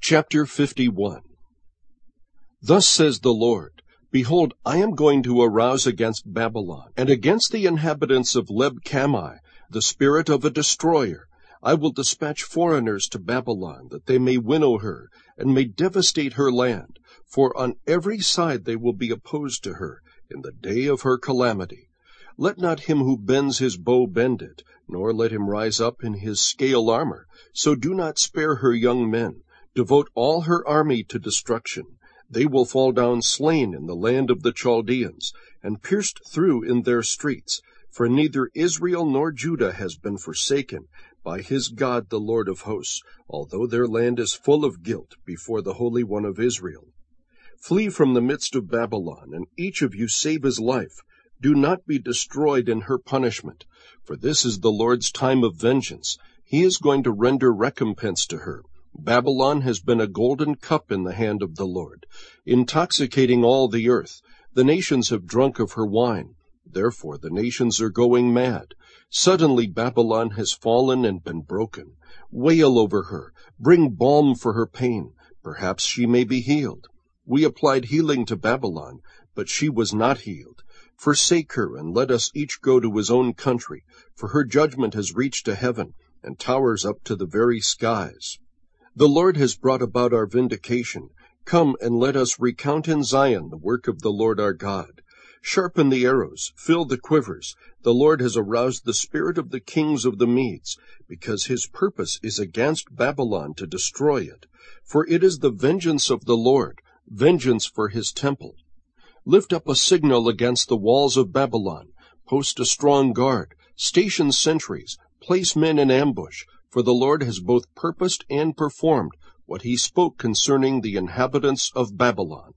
Chapter 51. Thus says the Lord, Behold, I am going to arouse against Babylon, and against the inhabitants of Leb-Kamai, the spirit of a destroyer. I will dispatch foreigners to Babylon, that they may winnow her, and may devastate her land, for on every side they will be opposed to her, in the day of her calamity. Let not him who bends his bow bend it, nor let him rise up in his scale armor. So do not spare her young men. Devote all her army to destruction. They will fall down slain in the land of the Chaldeans, and pierced through in their streets. For neither Israel nor Judah has been forsaken by his God the Lord of hosts, although their land is full of guilt before the Holy One of Israel. Flee from the midst of Babylon, and each of you save his life. Do not be destroyed in her punishment, for this is the Lord's time of vengeance. He is going to render recompense to her. Babylon has been a golden cup in the hand of the Lord, intoxicating all the earth. The nations have drunk of her wine. Therefore the nations are going mad. Suddenly Babylon has fallen and been broken. Wail over her. Bring balm for her pain. Perhaps she may be healed. We applied healing to Babylon, but she was not healed. Forsake her, and let us each go to his own country, for her judgment has reached to heaven, and towers up to the very skies. The Lord has brought about our vindication. Come and let us recount in Zion the work of the Lord our God. Sharpen the arrows, fill the quivers. The Lord has aroused the spirit of the kings of the Medes, because his purpose is against Babylon to destroy it. For it is the vengeance of the Lord, vengeance for his temple. Lift up a signal against the walls of Babylon. Post a strong guard. Station sentries. Place men in ambush. For the Lord has both purposed and performed what he spoke concerning the inhabitants of Babylon.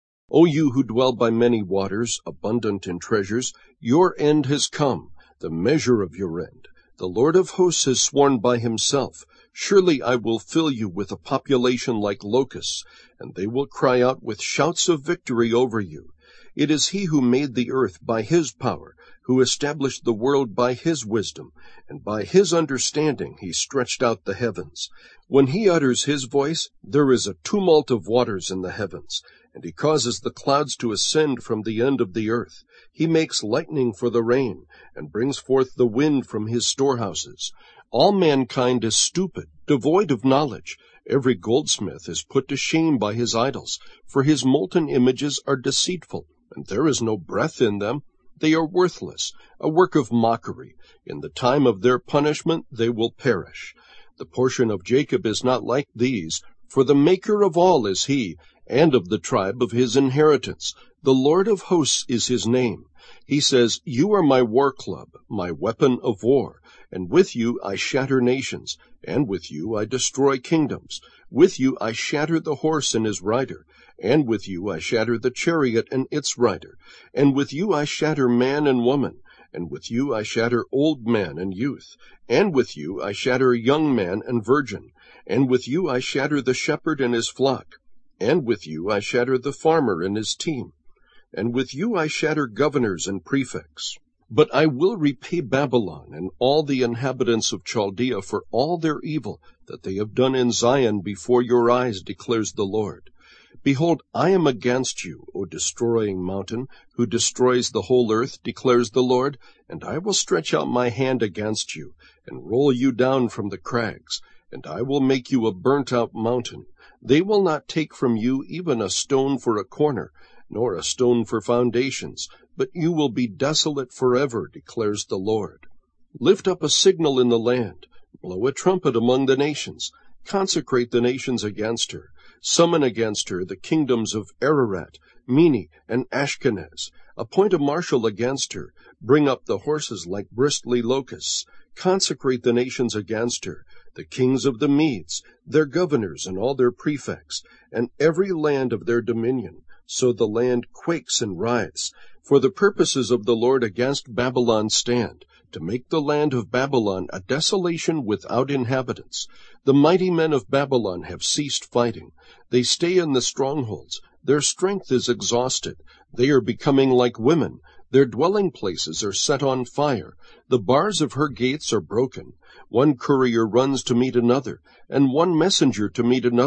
O you who dwell by many waters, abundant in treasures, your end has come, the measure of your end. The Lord of hosts has sworn by himself, Surely I will fill you with a population like locusts, and they will cry out with shouts of victory over you. It is he who made the earth by his power, who established the world by his wisdom, and by his understanding he stretched out the heavens. When he utters his voice, there is a tumult of waters in the heavens, and he causes the clouds to ascend from the end of the earth. He makes lightning for the rain, and brings forth the wind from his storehouses. All mankind is stupid, devoid of knowledge. Every goldsmith is put to shame by his idols, for his molten images are deceitful, and there is no breath in them. They are worthless, a work of mockery. In the time of their punishment they will perish. The portion of Jacob is not like these, for the Maker of all is he, and of the tribe of his inheritance. The Lord of hosts is his name. He says, You are my war club, my weapon of war, and with you I shatter nations, and with you I destroy kingdoms. With you I shatter the horse and his rider, and with you I shatter the chariot and its rider, and with you I shatter man and woman, and with you I shatter old man and youth, and with you I shatter young man and virgin, and with you I shatter the shepherd and his flock, and with you I shatter the farmer and his team, and with you I shatter governors and prefects. But I will repay Babylon and all the inhabitants of Chaldea for all their evil that they have done in Zion before your eyes, declares the Lord. Behold, I am against you, O destroying mountain, who destroys the whole earth, declares the Lord, and I will stretch out my hand against you, and roll you down from the crags, and I will make you a burnt-out mountain. They will not take from you even a stone for a corner, nor a stone for foundations, but you will be desolate forever, declares the Lord. Lift up a signal in the land, blow a trumpet among the nations, consecrate the nations against her, summon against her the kingdoms of Ararat, Mene, and Ashkenaz. Appoint a marshal against her, bring up the horses like bristly locusts, consecrate the nations against her, the kings of the Medes, their governors and all their prefects, and every land of their dominion. So the land quakes and writhes. For the purposes of the Lord against Babylon stand, to make the land of Babylon a desolation without inhabitants. The mighty men of Babylon have ceased fighting. They stay in the strongholds. Their strength is exhausted. They are becoming like women. Their dwelling places are set on fire. The bars of her gates are broken. One courier runs to meet another, and one messenger to meet another,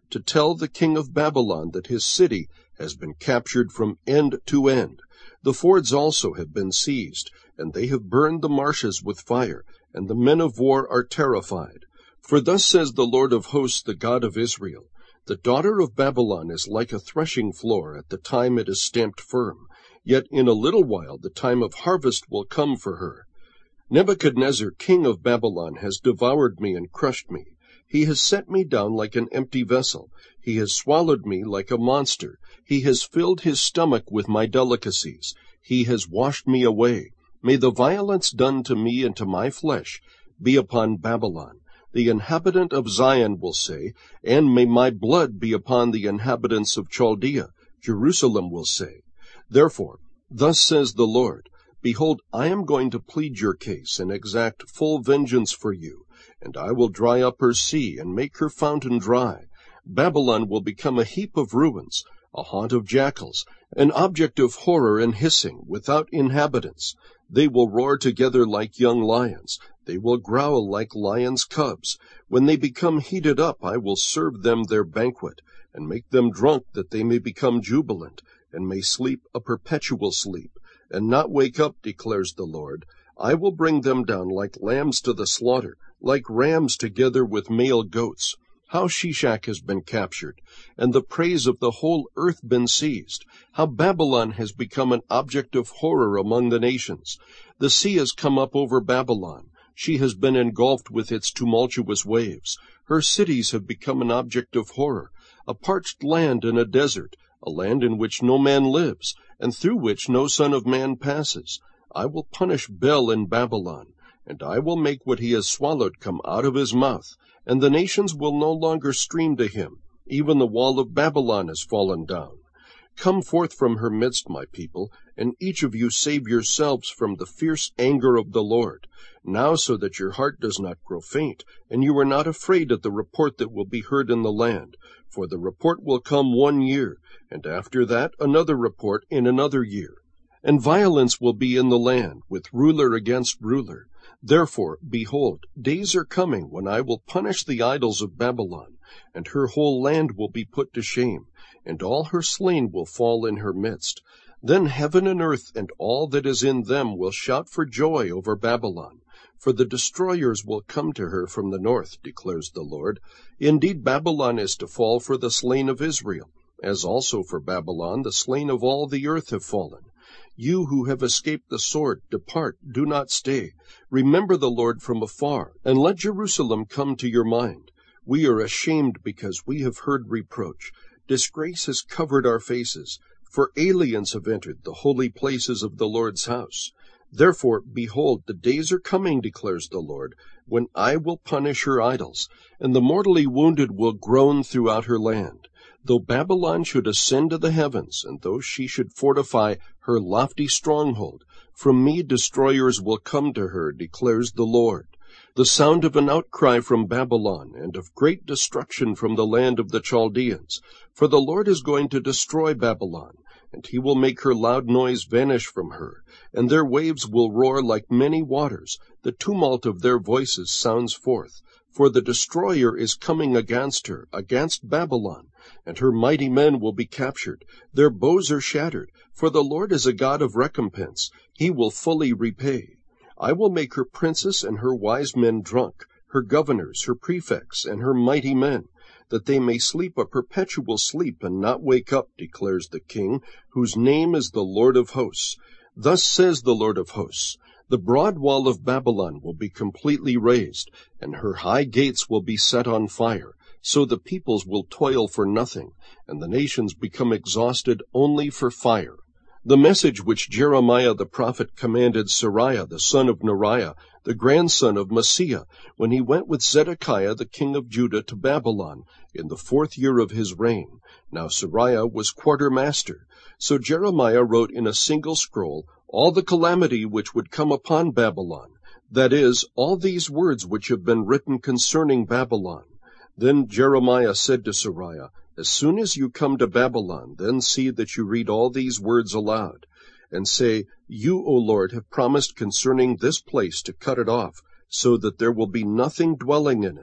to tell the king of Babylon that his city has been captured from end to end. The fords also have been seized, and they have burned the marshes with fire, and the men of war are terrified. For thus says the Lord of hosts, the God of Israel, the daughter of Babylon is like a threshing floor at the time it is stamped firm, yet in a little while the time of harvest will come for her. Nebuchadnezzar, king of Babylon, has devoured me and crushed me. He has set me down like an empty vessel. He has swallowed me like a monster. He has filled his stomach with my delicacies. He has washed me away. May the violence done to me and to my flesh be upon Babylon. The inhabitant of Zion will say, and may my blood be upon the inhabitants of Chaldea. Jerusalem will say. Therefore, thus says the Lord, behold, I am going to plead your case and exact full vengeance for you, and I will dry up her sea and make her fountain dry. Babylon will become a heap of ruins, a haunt of jackals, an object of horror and hissing, without inhabitants. They will roar together like young lions. They will growl like lions' cubs. When they become heated up, I will serve them their banquet, and make them drunk that they may become jubilant, and may sleep a perpetual sleep, and not wake up, declares the Lord. I will bring them down like lambs to the slaughter, like rams together with male goats. How Shishak has been captured, and the praise of the whole earth been seized. How Babylon has become an object of horror among the nations. The sea has come up over Babylon. She has been engulfed with its tumultuous waves. Her cities have become an object of horror, a parched land and a desert, a land in which no man lives, and through which no son of man passes. I will punish Bel in Babylon, and I will make what he has swallowed come out of his mouth, and the nations will no longer stream to him. Even the wall of Babylon has fallen down. Come forth from her midst, my people, and each of you save yourselves from the fierce anger of the Lord, now so that your heart does not grow faint, and you are not afraid at the report that will be heard in the land. For the report will come 1 year, and after that another report in another year. And violence will be in the land, with ruler against ruler. Therefore, behold, days are coming when I will punish the idols of Babylon, and her whole land will be put to shame, and all her slain will fall in her midst. Then heaven and earth and all that is in them will shout for joy over Babylon, for the destroyers will come to her from the north, declares the Lord. Indeed, Babylon is to fall for the slain of Israel, as also for Babylon the slain of all the earth have fallen. You who have escaped the sword, depart, do not stay. Remember the Lord from afar, and let Jerusalem come to your mind. We are ashamed because we have heard reproach. Disgrace has covered our faces, for aliens have entered the holy places of the Lord's house. Therefore, behold, the days are coming, declares the Lord, when I will punish her idols, and the mortally wounded will groan throughout her land. Though Babylon should ascend to the heavens, and though she should fortify her lofty stronghold, from me destroyers will come to her, declares the Lord. The sound of an outcry from Babylon, and of great destruction from the land of the Chaldeans. For the Lord is going to destroy Babylon, and he will make her loud noise vanish from her, and their waves will roar like many waters. The tumult of their voices sounds forth. For the destroyer is coming against her, against Babylon, and her mighty men will be captured. Their bows are shattered, for the Lord is a God of recompense. He will fully repay. I will make her princes and her wise men drunk, her governors, her prefects, and her mighty men, that they may sleep a perpetual sleep and not wake up, declares the King, whose name is the Lord of hosts. Thus says the Lord of hosts, the broad wall of Babylon will be completely razed, and her high gates will be set on fire, so the peoples will toil for nothing, and the nations become exhausted only for fire. The message which Jeremiah the prophet commanded Seraiah the son of Neriah, the grandson of Maaseiah, when he went with Zedekiah the king of Judah to Babylon in the 4th year of his reign. Now Seraiah was quartermaster. So Jeremiah wrote in a single scroll all the calamity which would come upon Babylon, that is, all these words which have been written concerning Babylon. Then Jeremiah said to Seraiah, as soon as you come to Babylon, then see that you read all these words aloud, and say, You, O Lord, have promised concerning this place to cut it off, so that there will be nothing dwelling in it.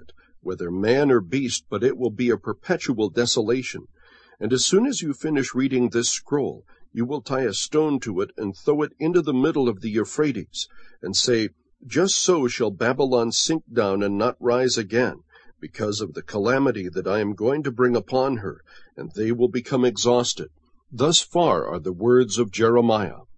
whether man or beast, but it will be a perpetual desolation. And as soon as you finish reading this scroll, you will tie a stone to it and throw it into the middle of the Euphrates, and say, 'Just so shall Babylon sink down and not rise again, because of the calamity that I am going to bring upon her, and they will become exhausted.' Thus far are the words of Jeremiah.